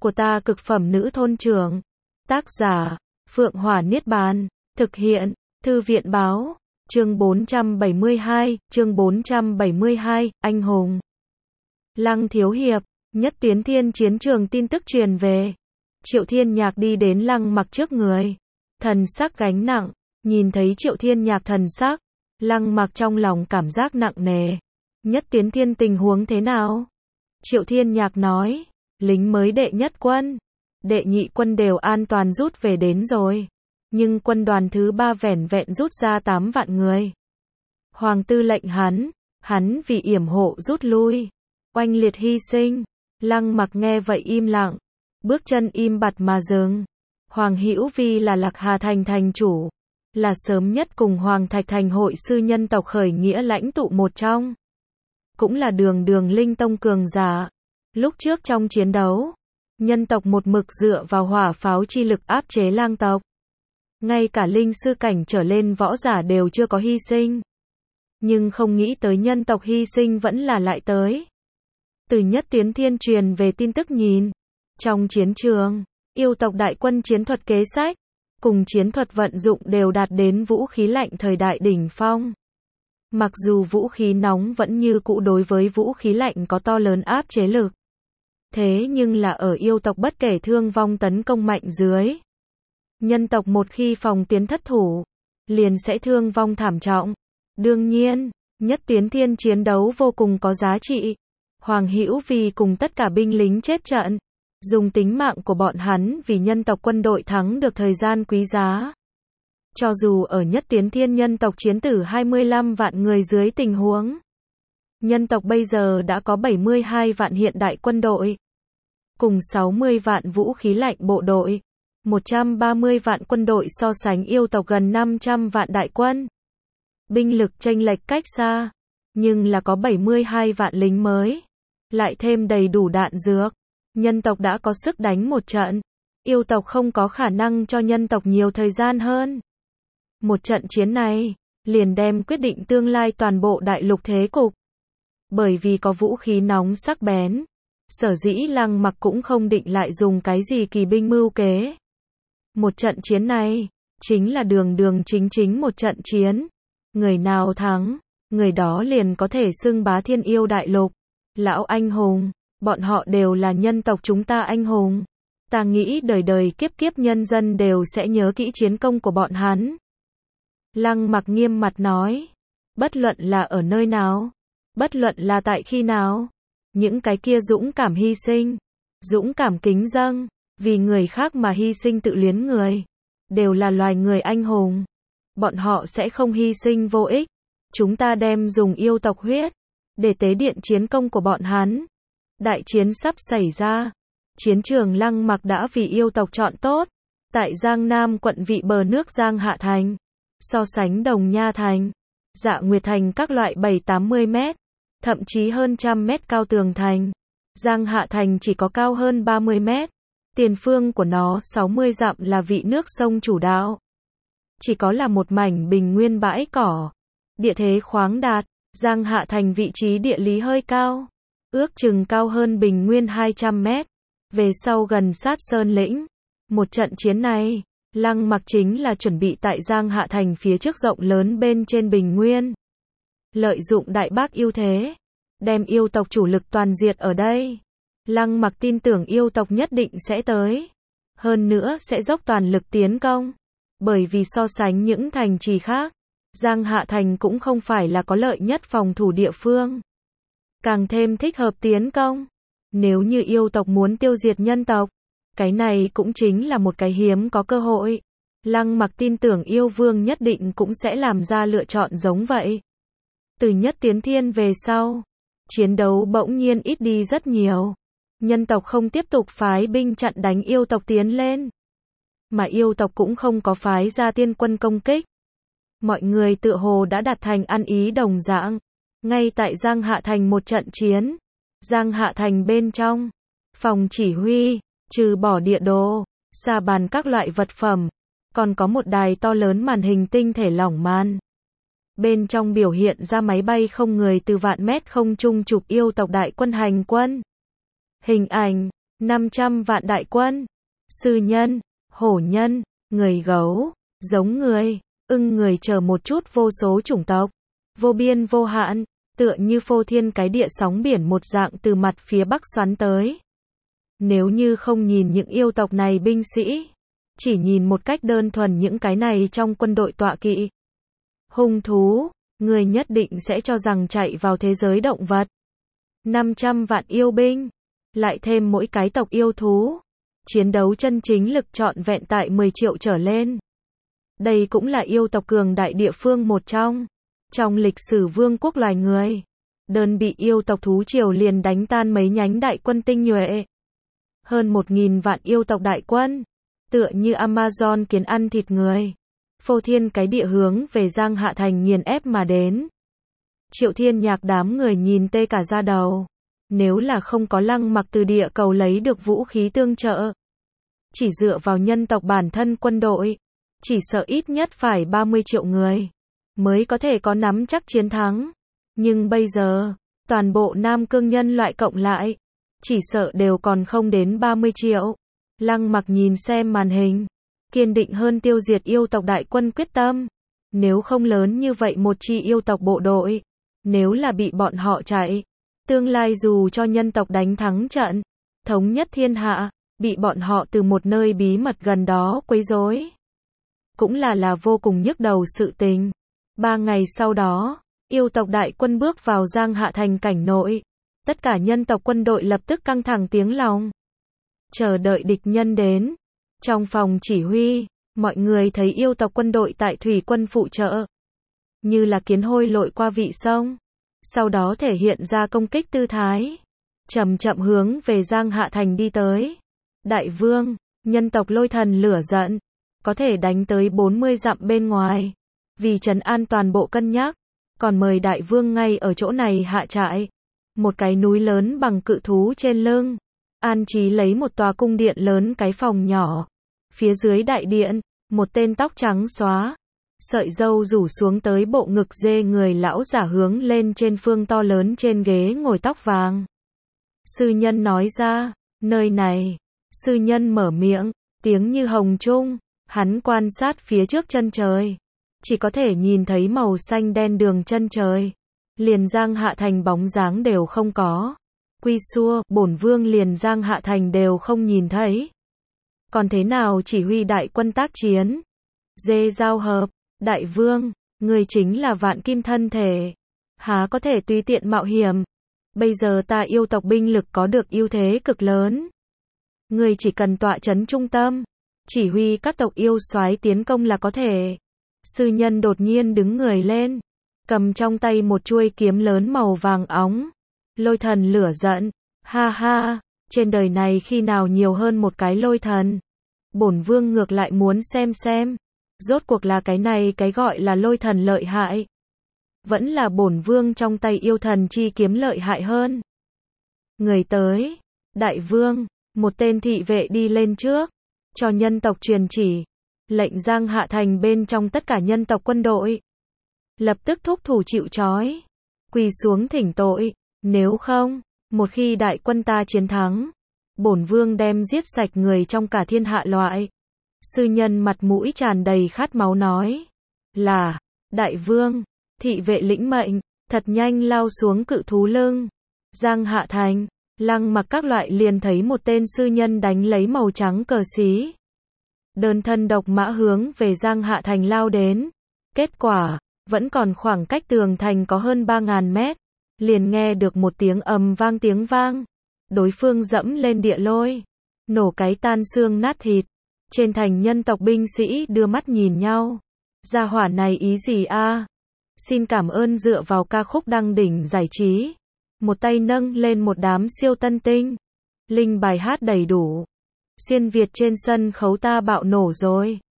của ta cực phẩm nữ thôn trưởng. Tác giả, Phượng Hỏa Niết Bàn. Thực hiện, Thư viện báo. Chương 472, anh hùng. Lăng Thiếu Hiệp, Nhất Tuyến Thiên chiến trường tin tức truyền về. Triệu Thiên Nhạc đi đến Lăng Mặc trước người. Thần sắc gánh nặng, nhìn thấy Triệu Thiên Nhạc thần sắc, Lăng Mặc trong lòng cảm giác nặng nề. Nhất Tuyến Thiên tình huống thế nào? Triệu Thiên Nhạc nói, lính mới đệ nhất quân, đệ nhị quân đều an toàn rút về đến rồi. Nhưng quân đoàn thứ 3 vẻn vẹn rút ra 8 vạn người. Hoàng tư lệnh hắn vì yểm hộ rút lui. Oanh liệt hy sinh. Lăng Mặc nghe vậy im lặng. Bước chân im bặt mà dừng. Hoàng Hữu Vi là Lạc Hà Thành thành chủ. Là sớm nhất cùng Hoàng Thạch Thành hội sư nhân tộc khởi nghĩa lãnh tụ một trong. Cũng là đường linh tông cường giả. Lúc trước trong chiến đấu, nhân tộc một mực dựa vào hỏa pháo chi lực áp chế lang tộc. Ngay cả linh sư cảnh trở lên võ giả đều chưa có hy sinh. Nhưng không nghĩ tới nhân tộc hy sinh vẫn là lại tới. Từ Nhất Tuyến Thiên truyền về tin tức nhìn. Trong chiến trường, yêu tộc đại quân chiến thuật kế sách, cùng chiến thuật vận dụng đều đạt đến vũ khí lạnh thời đại đỉnh phong. Mặc dù vũ khí nóng vẫn như cũ đối với vũ khí lạnh có to lớn áp chế lực. Thế nhưng là ở yêu tộc bất kể thương vong tấn công mạnh dưới. Nhân tộc một khi phòng tiến thất thủ, liền sẽ thương vong thảm trọng. Đương nhiên, Nhất Tuyến Thiên chiến đấu vô cùng có giá trị. Hoàng Hữu Vi cùng tất cả binh lính chết trận, dùng tính mạng của bọn hắn vì nhân tộc quân đội thắng được thời gian quý giá. Cho dù ở Nhất Tuyến Thiên nhân tộc chiến tử 25 vạn người dưới tình huống, nhân tộc bây giờ đã có 72 vạn hiện đại quân đội, cùng 60 vạn vũ khí lạnh bộ đội, 130 vạn quân đội so sánh yêu tộc gần 500 vạn đại quân. Binh lực chênh lệch cách xa, nhưng là có 72 vạn lính mới, lại thêm đầy đủ đạn dược, nhân tộc đã có sức đánh một trận. Yêu tộc không có khả năng cho nhân tộc nhiều thời gian hơn. Một trận chiến này, liền đem quyết định tương lai toàn bộ đại lục thế cục. Bởi vì có vũ khí nóng sắc bén, sở dĩ Lăng Mặc cũng không định lại dùng cái gì kỳ binh mưu kế. Một trận chiến này, chính là đường chính một trận chiến. Người nào thắng, người đó liền có thể xưng bá thiên yêu đại lục. Lão anh hùng, bọn họ đều là nhân tộc chúng ta anh hùng. Ta nghĩ đời đời kiếp kiếp nhân dân đều sẽ nhớ kỹ chiến công của bọn hắn. Lăng Mặc nghiêm mặt nói, bất luận là ở nơi nào, bất luận là tại khi nào, những cái kia dũng cảm hy sinh, dũng cảm kính dâng, vì người khác mà hy sinh tự liến người, đều là loài người anh hùng. Bọn họ sẽ không hy sinh vô ích. Chúng ta đem dùng yêu tộc huyết để tế điện chiến công của bọn hắn. Đại chiến sắp xảy ra. Chiến trường Lăng Mặc đã vì yêu tộc chọn tốt. Tại Giang Nam quận vị bờ nước Giang Hạ Thành, so sánh Đồng Nha Thành, Dạ Nguyệt Thành các loại 7-80 mét, thậm chí hơn 100 mét cao tường thành. Giang Hạ Thành chỉ có cao hơn 30 mét. Tiền phương của nó 60 dặm là vị nước sông chủ đạo. Chỉ có là một mảnh bình nguyên bãi cỏ. Địa thế khoáng đạt. Giang Hạ Thành vị trí địa lý hơi cao, ước chừng cao hơn bình nguyên 200 mét. Về sau gần sát Sơn Lĩnh. Một trận chiến này, Lăng Mặc chính là chuẩn bị tại Giang Hạ Thành phía trước rộng lớn bên trên bình nguyên. Lợi dụng đại bác ưu thế, đem yêu tộc chủ lực toàn diệt ở đây. Lăng Mặc tin tưởng yêu tộc nhất định sẽ tới. Hơn nữa sẽ dốc toàn lực tiến công. Bởi vì so sánh những thành trì khác, Giang Hạ Thành cũng không phải là có lợi nhất phòng thủ địa phương. Càng thêm thích hợp tiến công. Nếu như yêu tộc muốn tiêu diệt nhân tộc, cái này cũng chính là một cái hiếm có cơ hội. Lăng Mặc tin tưởng yêu vương nhất định cũng sẽ làm ra lựa chọn giống vậy. Từ Nhất Tuyến Thiên về sau, chiến đấu bỗng nhiên ít đi rất nhiều. Nhân tộc không tiếp tục phái binh chặn đánh yêu tộc tiến lên. Mà yêu tộc cũng không có phái ra tiên quân công kích. Mọi người tựa hồ đã đạt thành ăn ý đồng dạng. Ngay tại Giang Hạ Thành một trận chiến. Giang Hạ Thành bên trong, phòng chỉ huy, trừ bỏ địa đồ, sa bàn các loại vật phẩm, còn có một đài to lớn màn hình tinh thể lỏng màn. Bên trong biểu hiện ra máy bay không người từ vạn mét không trung chụp yêu tộc đại quân hành quân. Hình ảnh, 500 vạn đại quân. Sư nhân, hổ nhân, người gấu, giống người, ưng người chờ một chút vô số chủng tộc. Vô biên vô hạn, tựa như phô thiên cái địa sóng biển một dạng từ mặt phía bắc xoắn tới. Nếu như không nhìn những yêu tộc này binh sĩ, chỉ nhìn một cách đơn thuần những cái này trong quân đội tọa kỵ, hung thú, người nhất định sẽ cho rằng chạy vào thế giới động vật. 500 vạn yêu binh, lại thêm mỗi cái tộc yêu thú, chiến đấu chân chính lực trọn vẹn tại 10 triệu trở lên. Đây cũng là yêu tộc cường đại địa phương một trong lịch sử vương quốc loài người. Đơn bị yêu tộc thú triều liền đánh tan mấy nhánh đại quân tinh nhuệ. Hơn 1.000 vạn yêu tộc đại quân, tựa như Amazon kiến ăn thịt người, phô thiên cái địa hướng về Giang Hạ Thành nghiền ép mà đến. Triệu Thiên Nhạc đám người nhìn tê cả da đầu. Nếu là không có Lăng Mặc từ địa cầu lấy được vũ khí tương trợ, chỉ dựa vào nhân tộc bản thân quân đội, chỉ sợ ít nhất phải 30 triệu người mới có thể có nắm chắc chiến thắng. Nhưng bây giờ, toàn bộ Nam Cương nhân loại cộng lại, chỉ sợ đều còn không đến 30 triệu. Lăng Mặc nhìn xem màn hình, kiên định hơn tiêu diệt yêu tộc đại quân quyết tâm. Nếu không lớn như vậy một chi yêu tộc bộ đội, nếu là bị bọn họ chạy, tương lai dù cho nhân tộc đánh thắng trận, thống nhất thiên hạ, bị bọn họ từ một nơi bí mật gần đó quấy rối, cũng là vô cùng nhức đầu sự tình. 3 ngày sau đó, yêu tộc đại quân bước vào Giang Hạ Thành cảnh nội. Tất cả nhân tộc quân đội lập tức căng thẳng tiếng lòng, chờ đợi địch nhân đến. Trong phòng chỉ huy, mọi người thấy yêu tộc quân đội tại thủy quân phụ trợ, như là kiến hôi lội qua vị sông, sau đó thể hiện ra công kích tư thái, chậm chậm hướng về Giang Hạ Thành đi tới. Đại vương, nhân tộc Lôi Thần lửa giận, có thể đánh tới 40 dặm bên ngoài, vì trấn an toàn bộ cân nhắc, còn mời đại vương ngay ở chỗ này hạ trại. Một cái núi lớn bằng cự thú trên lưng, an trí lấy một tòa cung điện lớn cái phòng nhỏ. Phía dưới đại điện, một tên tóc trắng xóa, sợi râu rủ xuống tới bộ ngực dê người lão giả hướng lên trên phương to lớn trên ghế ngồi tóc vàng. Sư nhân nói ra, nơi này. Sư nhân mở miệng, tiếng như hồng trung, hắn quan sát phía trước chân trời, chỉ có thể nhìn thấy màu xanh đen đường chân trời, liền Giang Hạ Thành bóng dáng đều không có. Quy xua, bổn vương liền Giang Hạ Thành đều không nhìn thấy, còn thế nào chỉ huy đại quân tác chiến? Dê giao hợp, đại vương, người chính là vạn kim thân thể, há có thể tùy tiện mạo hiểm. Bây giờ ta yêu tộc binh lực có được ưu thế cực lớn, người chỉ cần tọa trấn trung tâm, chỉ huy các tộc yêu soái tiến công là có thể. Sư nhân đột nhiên đứng người lên, cầm trong tay một chuôi kiếm lớn màu vàng óng. Lôi thần lửa giận, ha ha, trên đời này khi nào nhiều hơn một cái lôi thần. Bổn vương ngược lại muốn xem, rốt cuộc là cái này cái gọi là lôi thần lợi hại, vẫn là bổn vương trong tay yêu thần chi kiếm lợi hại hơn. Người tới, đại vương, một tên thị vệ đi lên trước, cho nhân tộc truyền chỉ, lệnh Giang Hạ Thành bên trong tất cả nhân tộc quân đội lập tức thúc thủ chịu trói, quỳ xuống thỉnh tội, nếu không, một khi đại quân ta chiến thắng, bổn vương đem giết sạch người trong cả thiên hạ loại. Sư nhân mặt mũi tràn đầy khát máu nói, là, đại vương. Thị vệ lĩnh mệnh, thật nhanh lao xuống cự thú lưng. Giang Hạ Thành, Lăng Mặc các loại liền thấy một tên sư nhân đánh lấy màu trắng cờ xí, đơn thân độc mã hướng về Giang Hạ Thành lao đến. Kết quả, vẫn còn khoảng cách tường thành có hơn 3.000 mét, liền nghe được một tiếng ầm vang tiếng vang. Đối phương dẫm lên địa lôi, nổ cái tan xương nát thịt. Trên thành nhân tộc binh sĩ đưa mắt nhìn nhau. Gia hỏa này ý gì a? Xin cảm ơn dựa vào ca khúc đăng đỉnh giải trí. Một tay nâng lên một đám siêu tân tinh. Linh bài hát đầy đủ. Xuyên Việt trên sân khấu ta bạo nổ rồi.